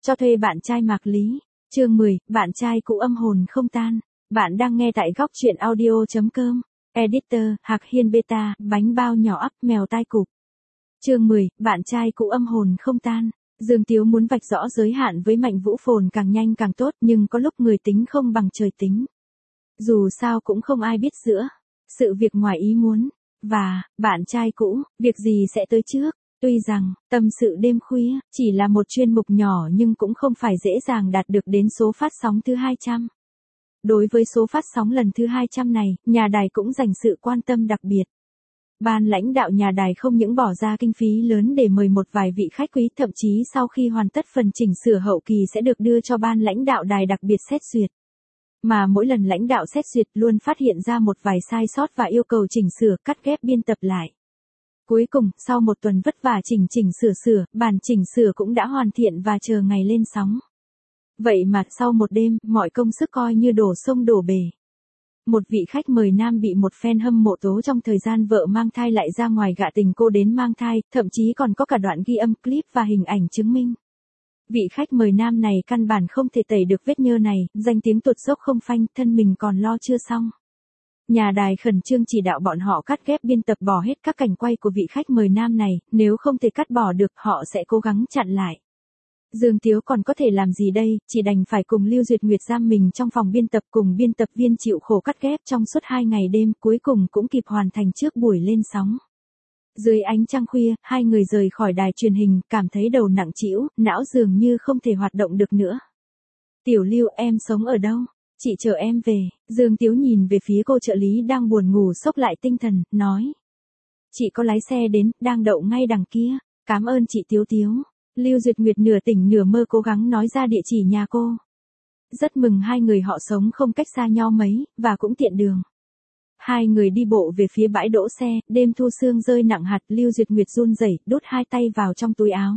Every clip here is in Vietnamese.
Cho thuê bạn trai Mạc Lý. Chương 10, bạn trai cũ âm hồn không tan. Bạn đang nghe tại góc truyện audio.com. Editor, Hạc Hiên Beta, bánh bao nhỏ ắp, mèo tai cụp. Chương 10, bạn trai cũ âm hồn không tan. Dương Tiếu muốn vạch rõ giới hạn với Mạnh Vũ Phồn càng nhanh càng tốt, nhưng có lúc người tính không bằng trời tính. Dù sao cũng không ai biết giữa sự việc ngoài ý muốn và bạn trai cũ, việc gì sẽ tới trước. Tuy rằng, tâm sự đêm khuya, chỉ là một chuyên mục nhỏ nhưng cũng không phải dễ dàng đạt được đến số phát sóng thứ 200. Đối với số phát sóng lần thứ 200 này, nhà đài cũng dành sự quan tâm đặc biệt. Ban lãnh đạo nhà đài không những bỏ ra kinh phí lớn để mời một vài vị khách quý, thậm chí sau khi hoàn tất phần chỉnh sửa hậu kỳ sẽ được đưa cho ban lãnh đạo đài đặc biệt xét duyệt. Mà mỗi lần lãnh đạo xét duyệt luôn phát hiện ra một vài sai sót và yêu cầu chỉnh sửa, cắt ghép biên tập lại. Cuối cùng, sau một tuần vất vả chỉnh sửa, bản chỉnh sửa cũng đã hoàn thiện và chờ ngày lên sóng. Vậy mà sau một đêm, mọi công sức coi như đổ sông đổ bể. Một vị khách mời nam bị một fan hâm mộ tố trong thời gian vợ mang thai lại ra ngoài gạ tình cô đến mang thai, thậm chí còn có cả đoạn ghi âm clip và hình ảnh chứng minh. Vị khách mời nam này căn bản không thể tẩy được vết nhơ này, danh tiếng tụt dốc không phanh, thân mình còn lo chưa xong. Nhà đài khẩn trương chỉ đạo bọn họ cắt ghép biên tập bỏ hết các cảnh quay của vị khách mời nam này, nếu không thể cắt bỏ được họ sẽ cố gắng chặn lại. Dương Tiếu còn có thể làm gì đây, chỉ đành phải cùng Lưu Duyệt Nguyệt giam mình trong phòng biên tập cùng biên tập viên chịu khổ cắt ghép trong suốt 2 ngày đêm, cuối cùng cũng kịp hoàn thành trước buổi lên sóng. Dưới ánh trăng khuya, hai người rời khỏi đài truyền hình, cảm thấy đầu nặng trĩu, não dường như không thể hoạt động được nữa. Tiểu Lưu, em sống ở đâu? Chị chờ em về. Dương Tiếu nhìn về phía cô trợ lý đang buồn ngủ xốc lại tinh thần, nói. Chị có lái xe đến, đang đậu ngay đằng kia. Cảm ơn chị Tiếu Tiếu. Lưu Duyệt Nguyệt nửa tỉnh nửa mơ cố gắng nói ra địa chỉ nhà cô. Rất mừng hai người họ sống không cách xa nhau mấy, và cũng tiện đường. Hai người đi bộ về phía bãi đỗ xe, đêm thu sương rơi nặng hạt, Lưu Duyệt Nguyệt run rẩy, đút hai tay vào trong túi áo.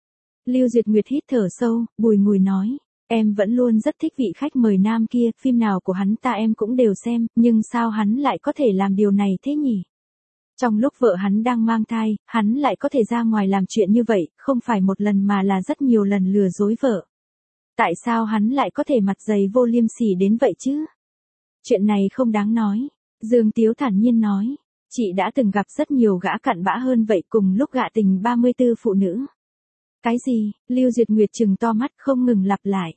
Lưu Duyệt Nguyệt hít thở sâu, bùi ngùi nói. Em vẫn luôn rất thích vị khách mời nam kia, phim nào của hắn ta em cũng đều xem, nhưng sao hắn lại có thể làm điều này thế nhỉ? Trong lúc vợ hắn đang mang thai, hắn lại có thể ra ngoài làm chuyện như vậy, không phải một lần mà là rất nhiều lần lừa dối vợ. Tại sao hắn lại có thể mặt dày vô liêm sỉ đến vậy chứ? Chuyện này không đáng nói. Dương Tiếu thản nhiên nói. Chị đã từng gặp rất nhiều gã cặn bã hơn vậy, cùng lúc gạ tình 34 phụ nữ. Cái gì? Lưu Duyệt Nguyệt trừng to mắt không ngừng lặp lại.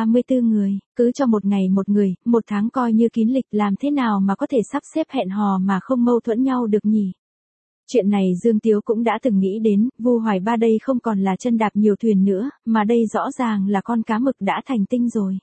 34 người, cứ cho một ngày một người, một tháng coi như kín lịch, làm thế nào mà có thể sắp xếp hẹn hò mà không mâu thuẫn nhau được nhỉ? Chuyện này Dương Tiếu cũng đã từng nghĩ đến, Vu Hoài Ba đây không còn là chân đạp nhiều thuyền nữa, mà đây rõ ràng là con cá mực đã thành tinh rồi.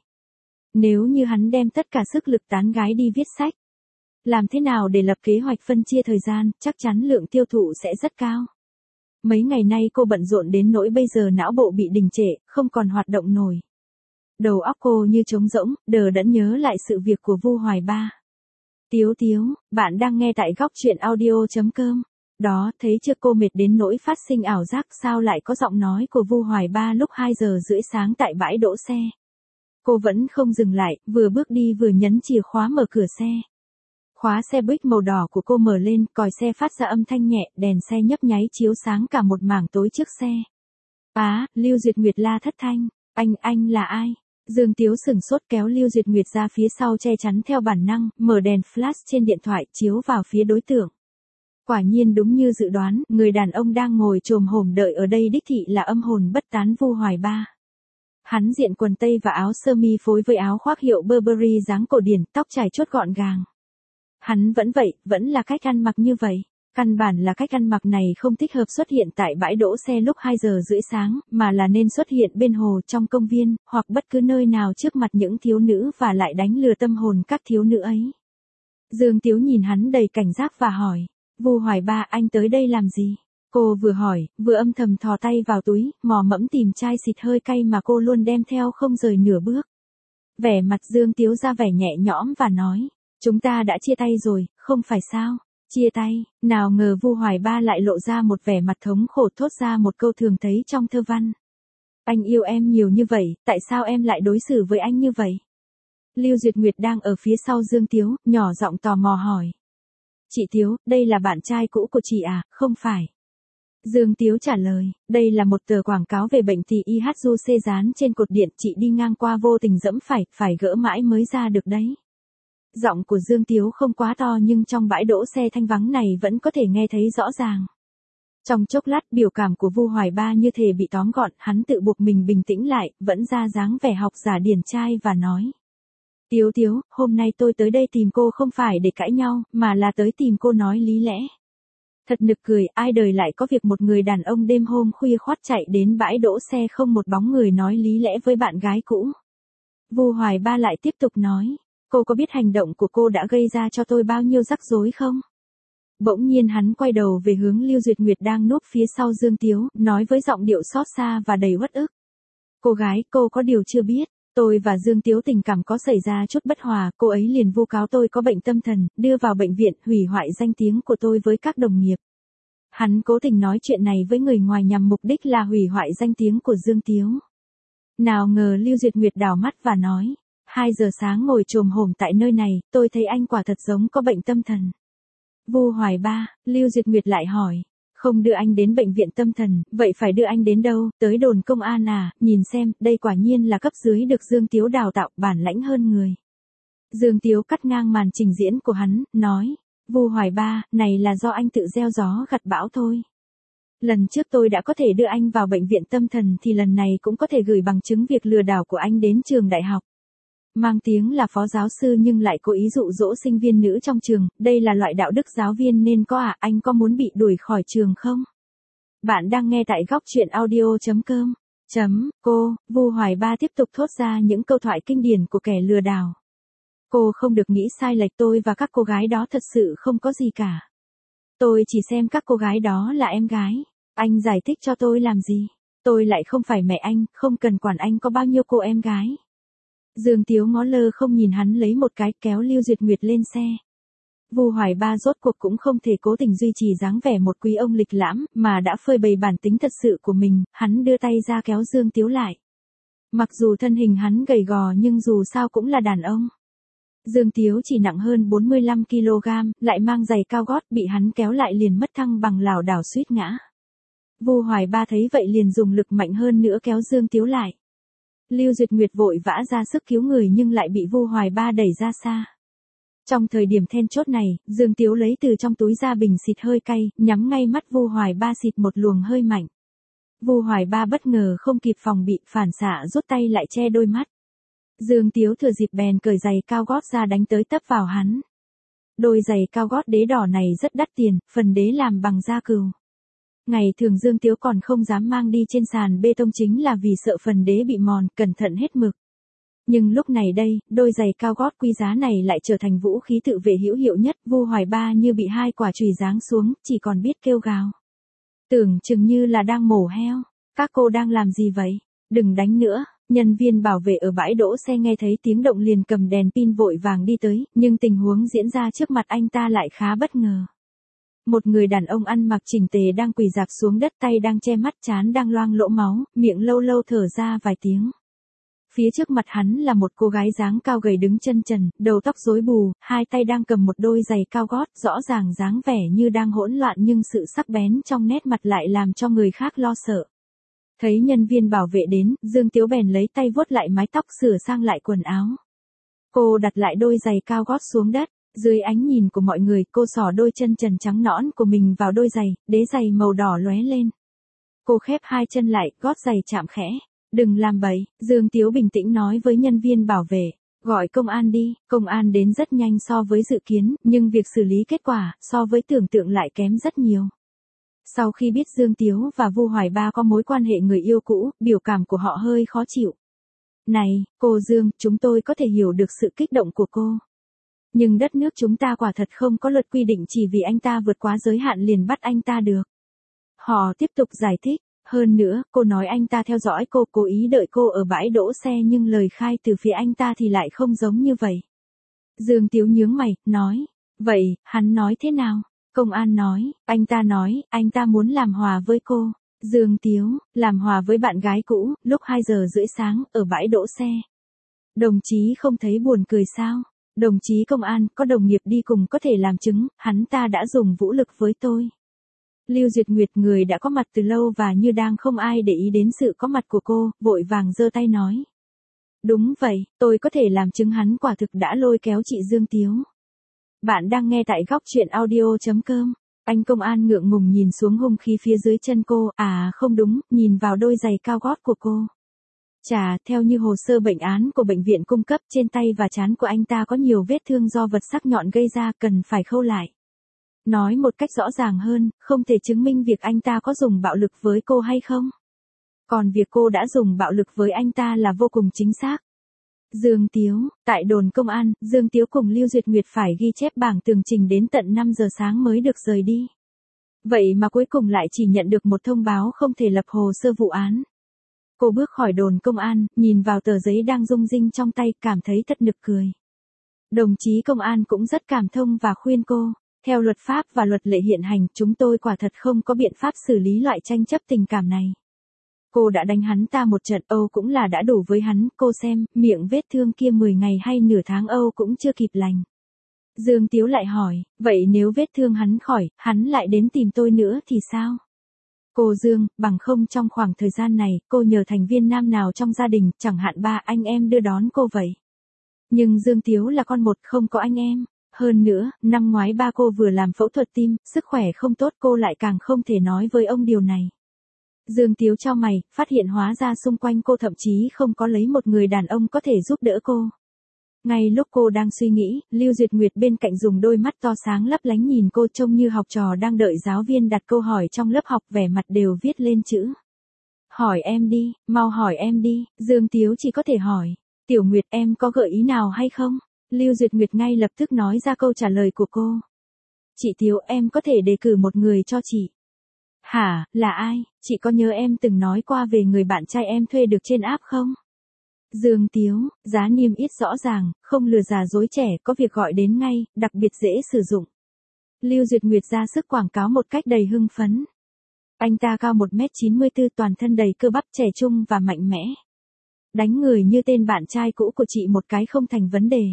Nếu như hắn đem tất cả sức lực tán gái đi viết sách, làm thế nào để lập kế hoạch phân chia thời gian, chắc chắn lượng tiêu thụ sẽ rất cao. Mấy ngày nay cô bận rộn đến nỗi bây giờ não bộ bị đình trệ, không còn hoạt động nổi. Đầu óc cô như trống rỗng, đờ đẫn nhớ lại sự việc của Vu Hoài Ba. Tiếu Tiếu, bạn đang nghe tại góc truyện audio.com. Đó, thấy chưa, cô mệt đến nỗi phát sinh ảo giác sao lại có giọng nói của Vu Hoài Ba lúc 2 giờ rưỡi sáng tại bãi đỗ xe. Cô vẫn không dừng lại, vừa bước đi vừa nhấn chìa khóa mở cửa xe. Khóa xe buýt màu đỏ của cô mở lên, còi xe phát ra âm thanh nhẹ, đèn xe nhấp nháy chiếu sáng cả một mảng tối trước xe. Lưu Duyệt Nguyệt la thất thanh. Anh là ai? Dương Tiếu sửng sốt kéo Lưu Duyệt Nguyệt ra phía sau che chắn theo bản năng, mở đèn flash trên điện thoại chiếu vào phía đối tượng. Quả nhiên đúng như dự đoán, người đàn ông đang ngồi chồm hổm đợi ở đây đích thị là âm hồn bất tán Vu Hoài Ba. Hắn diện quần tây và áo sơ mi phối với áo khoác hiệu Burberry dáng cổ điển, tóc chải chuốt gọn gàng. Hắn vẫn vậy, vẫn là cách ăn mặc như vậy. Căn bản là cách ăn mặc này không thích hợp xuất hiện tại bãi đỗ xe lúc 2 giờ rưỡi sáng, mà là nên xuất hiện bên hồ, trong công viên, hoặc bất cứ nơi nào trước mặt những thiếu nữ và lại đánh lừa tâm hồn các thiếu nữ ấy. Dương Tiếu nhìn hắn đầy cảnh giác và hỏi. Vu Hoài Ba, anh tới đây làm gì? Cô vừa hỏi, vừa âm thầm thò tay vào túi, mò mẫm tìm chai xịt hơi cay mà cô luôn đem theo không rời nửa bước. Vẻ mặt Dương Tiếu ra vẻ nhẹ nhõm và nói. Chúng ta đã chia tay rồi, không phải sao? Chia tay, nào ngờ Vu Hoài Ba lại lộ ra một vẻ mặt thống khổ, thốt ra một câu thường thấy trong thơ văn. Anh yêu em nhiều như vậy, tại sao em lại đối xử với anh như vậy? Lưu Duyệt Nguyệt đang ở phía sau Dương Tiếu, nhỏ giọng tò mò hỏi. Chị Tiếu, đây là bạn trai cũ của chị à, không phải? Dương Tiếu trả lời, đây là một tờ quảng cáo về bệnh thì IHUC dán trên cột điện, chị đi ngang qua vô tình dẫm phải gỡ mãi mới ra được đấy. Giọng của Dương Tiếu không quá to nhưng trong bãi đỗ xe thanh vắng này vẫn có thể nghe thấy rõ ràng. Trong chốc lát biểu cảm của Vu Hoài Ba như thể bị tóm gọn, hắn tự buộc mình bình tĩnh lại, vẫn ra dáng vẻ học giả điển trai và nói. Tiếu Tiếu, hôm nay tôi tới đây tìm cô không phải để cãi nhau, mà là tới tìm cô nói lý lẽ. Thật nực cười, ai đời lại có việc một người đàn ông đêm hôm khuya khoắt chạy đến bãi đỗ xe không một bóng người nói lý lẽ với bạn gái cũ. Vu Hoài Ba lại tiếp tục nói, cô có biết hành động của cô đã gây ra cho tôi bao nhiêu rắc rối không? Bỗng nhiên hắn quay đầu về hướng Lưu Duyệt Nguyệt đang núp phía sau Dương Tiếu, nói với giọng điệu xót xa và đầy uất ức. Cô gái, cô có điều chưa biết, tôi và Dương Tiếu tình cảm có xảy ra chút bất hòa, cô ấy liền vu cáo tôi có bệnh tâm thần, đưa vào bệnh viện, hủy hoại danh tiếng của tôi với các đồng nghiệp. Hắn cố tình nói chuyện này với người ngoài nhằm mục đích là hủy hoại danh tiếng của Dương Tiếu. Nào ngờ Lưu Duyệt Nguyệt đảo mắt và nói, 2 giờ sáng ngồi chồm hổm tại nơi này, tôi thấy anh quả thật giống có bệnh tâm thần. Vu Hoài Ba, Lưu Duyệt Nguyệt lại hỏi, không đưa anh đến bệnh viện tâm thần, vậy phải đưa anh đến đâu, tới đồn công an à, nhìn xem, đây quả nhiên là cấp dưới được Dương Tiếu đào tạo, bản lãnh hơn người. Dương Tiếu cắt ngang màn trình diễn của hắn, nói, Vu Hoài Ba, này là do anh tự gieo gió gặt bão thôi. Lần trước tôi đã có thể đưa anh vào bệnh viện tâm thần thì lần này cũng có thể gửi bằng chứng việc lừa đảo của anh đến trường đại học. Mang tiếng là phó giáo sư nhưng lại cố ý dụ dỗ sinh viên nữ trong trường, đây là loại đạo đức giáo viên nên có à, anh có muốn bị đuổi khỏi trường không? Bạn đang nghe tại góc truyện audio.com. Cô, Vu Hoài Ba tiếp tục thốt ra những câu thoại kinh điển của kẻ lừa đảo. Cô không được nghĩ sai lệch, tôi và các cô gái đó thật sự không có gì cả. Tôi chỉ xem các cô gái đó là em gái. Anh giải thích cho tôi làm gì? Tôi lại không phải mẹ anh, không cần quản anh có bao nhiêu cô em gái. Dương Tiếu ngó lơ không nhìn hắn lấy một cái, kéo Lưu Duyệt Nguyệt lên xe. Vu Hoài Ba rốt cuộc cũng không thể cố tình duy trì dáng vẻ một quý ông lịch lãm, mà đã phơi bày bản tính thật sự của mình, hắn đưa tay ra kéo Dương Tiếu lại. Mặc dù thân hình hắn gầy gò nhưng dù sao cũng là đàn ông. Dương Tiếu chỉ nặng hơn 45 kg, lại mang giày cao gót, bị hắn kéo lại liền mất thăng bằng lảo đảo suýt ngã. Vu Hoài Ba thấy vậy liền dùng lực mạnh hơn nữa kéo Dương Tiếu lại. Lưu Duyệt Nguyệt vội vã ra sức cứu người nhưng lại bị Vu Hoài Ba đẩy ra xa. Trong thời điểm then chốt này, Dương Tiếu lấy từ trong túi ra bình xịt hơi cay, nhắm ngay mắt Vu Hoài Ba xịt một luồng hơi mạnh. Vu Hoài Ba bất ngờ không kịp phòng bị, phản xạ rút tay lại che đôi mắt. Dương Tiếu thừa dịp bèn cởi giày cao gót ra đánh tới tấp vào hắn. Đôi giày cao gót đế đỏ này rất đắt tiền, phần đế làm bằng da cừu. Ngày thường Dương Tiếu còn không dám mang đi trên sàn bê tông chính là vì sợ phần đế bị mòn, cẩn thận hết mực. Nhưng lúc này đây, đôi giày cao gót quý giá này lại trở thành vũ khí tự vệ hữu hiệu nhất. Vu Hoài Ba như bị 2 quả chùy giáng xuống, chỉ còn biết kêu gào. Tưởng chừng như là đang mổ heo. Các cô đang làm gì vậy? Đừng đánh nữa. Nhân viên bảo vệ ở bãi đỗ xe nghe thấy tiếng động liền cầm đèn pin vội vàng đi tới, nhưng tình huống diễn ra trước mặt anh ta lại khá bất ngờ. Một người đàn ông ăn mặc chỉnh tề đang quỳ rạp xuống đất, tay đang che mắt, trán đang loang lỗ máu, miệng lâu lâu thở ra vài tiếng. Phía trước mặt hắn là một cô gái dáng cao gầy đứng chân trần, đầu tóc rối bù, 2 tay đang cầm một đôi giày cao gót, rõ ràng dáng vẻ như đang hỗn loạn nhưng sự sắc bén trong nét mặt lại làm cho người khác lo sợ. Thấy nhân viên bảo vệ đến, Dương Tiếu bèn lấy tay vuốt lại mái tóc, sửa sang lại quần áo. Cô đặt lại đôi giày cao gót xuống đất, dưới ánh nhìn của mọi người, cô xỏ đôi chân trần trắng nõn của mình vào đôi giày, đế giày màu đỏ lóe lên. Cô khép 2 chân lại, gót giày chạm khẽ. Đừng làm bậy, Dương Tiếu bình tĩnh nói với nhân viên bảo vệ. Gọi công an đi. Công an đến rất nhanh so với dự kiến, nhưng việc xử lý kết quả so với tưởng tượng lại kém rất nhiều. Sau khi biết Dương Tiếu và Vu Hoài Ba có mối quan hệ người yêu cũ, biểu cảm của họ hơi khó chịu. Này, cô Dương, chúng tôi có thể hiểu được sự kích động của cô. Nhưng đất nước chúng ta quả thật không có luật quy định chỉ vì anh ta vượt quá giới hạn liền bắt anh ta được. Họ tiếp tục giải thích. Hơn nữa, cô nói anh ta theo dõi cô, cố ý đợi cô ở bãi đỗ xe nhưng lời khai từ phía anh ta thì lại không giống như vậy. Dương Tiếu nhướng mày, nói. Vậy, hắn nói thế nào? Công an nói, anh ta muốn làm hòa với cô. Dương Tiếu, làm hòa với bạn gái cũ, lúc 2 giờ rưỡi sáng, ở bãi đỗ xe. Đồng chí không thấy buồn cười sao? Đồng chí công an, có đồng nghiệp đi cùng có thể làm chứng, hắn ta đã dùng vũ lực với tôi. Lưu Duyệt Nguyệt người đã có mặt từ lâu và như đang không ai để ý đến sự có mặt của cô, vội vàng giơ tay nói. Đúng vậy, tôi có thể làm chứng hắn quả thực đã lôi kéo chị Dương Tiếu. Bạn đang nghe tại góc truyện audio.com. Anh công an ngượng ngùng nhìn xuống hung khí phía dưới chân cô, không đúng, nhìn vào đôi giày cao gót của cô. Chà, theo như hồ sơ bệnh án của bệnh viện cung cấp, trên tay và trán của anh ta có nhiều vết thương do vật sắc nhọn gây ra, cần phải khâu lại. Nói một cách rõ ràng hơn, không thể chứng minh việc anh ta có dùng bạo lực với cô hay không. Còn việc cô đã dùng bạo lực với anh ta là vô cùng chính xác. Dương Tiếu, tại đồn công an, Dương Tiếu cùng Lưu Duyệt Nguyệt phải ghi chép bảng tường trình đến tận 5 giờ sáng mới được rời đi. Vậy mà cuối cùng lại chỉ nhận được một thông báo không thể lập hồ sơ vụ án. Cô bước khỏi đồn công an, nhìn vào tờ giấy đang rung rinh trong tay, cảm thấy thật nực cười. Đồng chí công an cũng rất cảm thông và khuyên cô. Theo luật pháp và luật lệ hiện hành, chúng tôi quả thật không có biện pháp xử lý loại tranh chấp tình cảm này. Cô đã đánh hắn ta một trận, Âu cũng là đã đủ với hắn, cô xem, miệng vết thương kia 10 ngày hay nửa tháng Âu cũng chưa kịp lành. Dương Tiếu lại hỏi, vậy nếu vết thương hắn khỏi, hắn lại đến tìm tôi nữa thì sao? Cô Dương, bằng không trong khoảng thời gian này, cô nhờ thành viên nam nào trong gia đình, chẳng hạn ba anh em đưa đón cô vậy. Nhưng Dương Tiếu là con một, không có anh em. Hơn nữa, năm ngoái ba cô vừa làm phẫu thuật tim, sức khỏe không tốt, cô lại càng không thể nói với ông điều này. Dương Tiếu chau mày, phát hiện hóa ra xung quanh cô thậm chí không có lấy một người đàn ông có thể giúp đỡ cô. Ngay lúc cô đang suy nghĩ, Lưu Duyệt Nguyệt bên cạnh dùng đôi mắt to sáng lấp lánh nhìn cô, trông như học trò đang đợi giáo viên đặt câu hỏi trong lớp học, vẻ mặt đều viết lên chữ. Hỏi em đi, mau hỏi em đi. Dương Tiếu chỉ có thể hỏi. Tiểu Nguyệt, em có gợi ý nào hay không? Lưu Duyệt Nguyệt ngay lập tức nói ra câu trả lời của cô. Chị Tiếu, em có thể đề cử một người cho chị. Hả, là ai? Chị có nhớ em từng nói qua về người bạn trai em thuê được trên app không? Dương Tiếu, giá niêm yết rõ ràng, không lừa già dối trẻ, có việc gọi đến ngay, đặc biệt dễ sử dụng. Lưu Duyệt Nguyệt ra sức quảng cáo một cách đầy hưng phấn. Anh ta cao 1m94, toàn thân đầy cơ bắp, trẻ trung và mạnh mẽ. Đánh người như tên bạn trai cũ của chị một cái không thành vấn đề.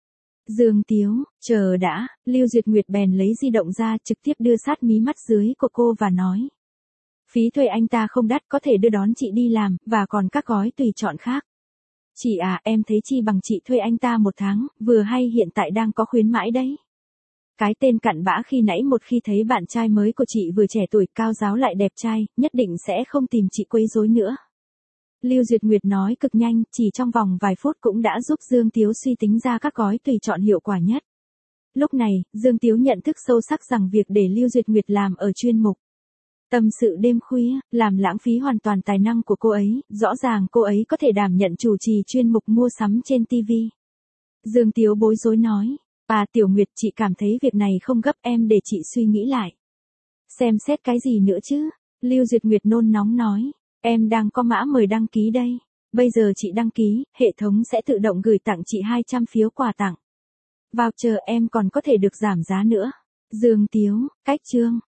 Dương Tiếu, chờ đã, Lưu Duyệt Nguyệt bèn lấy di động ra, trực tiếp đưa sát mí mắt dưới của cô và nói. Phí thuê anh ta không đắt, có thể đưa đón chị đi làm, và còn các gói tùy chọn khác. Chị à, em thấy chi bằng chị thuê anh ta 1 tháng, vừa hay hiện tại đang có khuyến mãi đấy. Cái tên cặn bã khi nãy một khi thấy bạn trai mới của chị vừa trẻ tuổi, cao ráo lại đẹp trai, nhất định sẽ không tìm chị quấy rối nữa. Lưu Duyệt Nguyệt nói cực nhanh, chỉ trong vòng vài phút cũng đã giúp Dương Tiếu suy tính ra các gói tùy chọn hiệu quả nhất. Lúc này, Dương Tiếu nhận thức sâu sắc rằng việc để Lưu Duyệt Nguyệt làm ở chuyên mục tâm sự đêm khuya, làm lãng phí hoàn toàn tài năng của cô ấy, rõ ràng cô ấy có thể đảm nhận chủ trì chuyên mục mua sắm trên TV. Dương Tiếu bối rối nói, Tiểu Nguyệt, chị cảm thấy việc này không gấp, em để chị suy nghĩ lại. Xem xét cái gì nữa chứ? Lưu Duyệt Nguyệt nôn nóng nói, em đang có mã mời đăng ký đây. Bây giờ chị đăng ký, hệ thống sẽ tự động gửi tặng chị 200 phiếu quà tặng. Voucher em còn có thể được giảm giá nữa. Dương Tiếu, cách chương.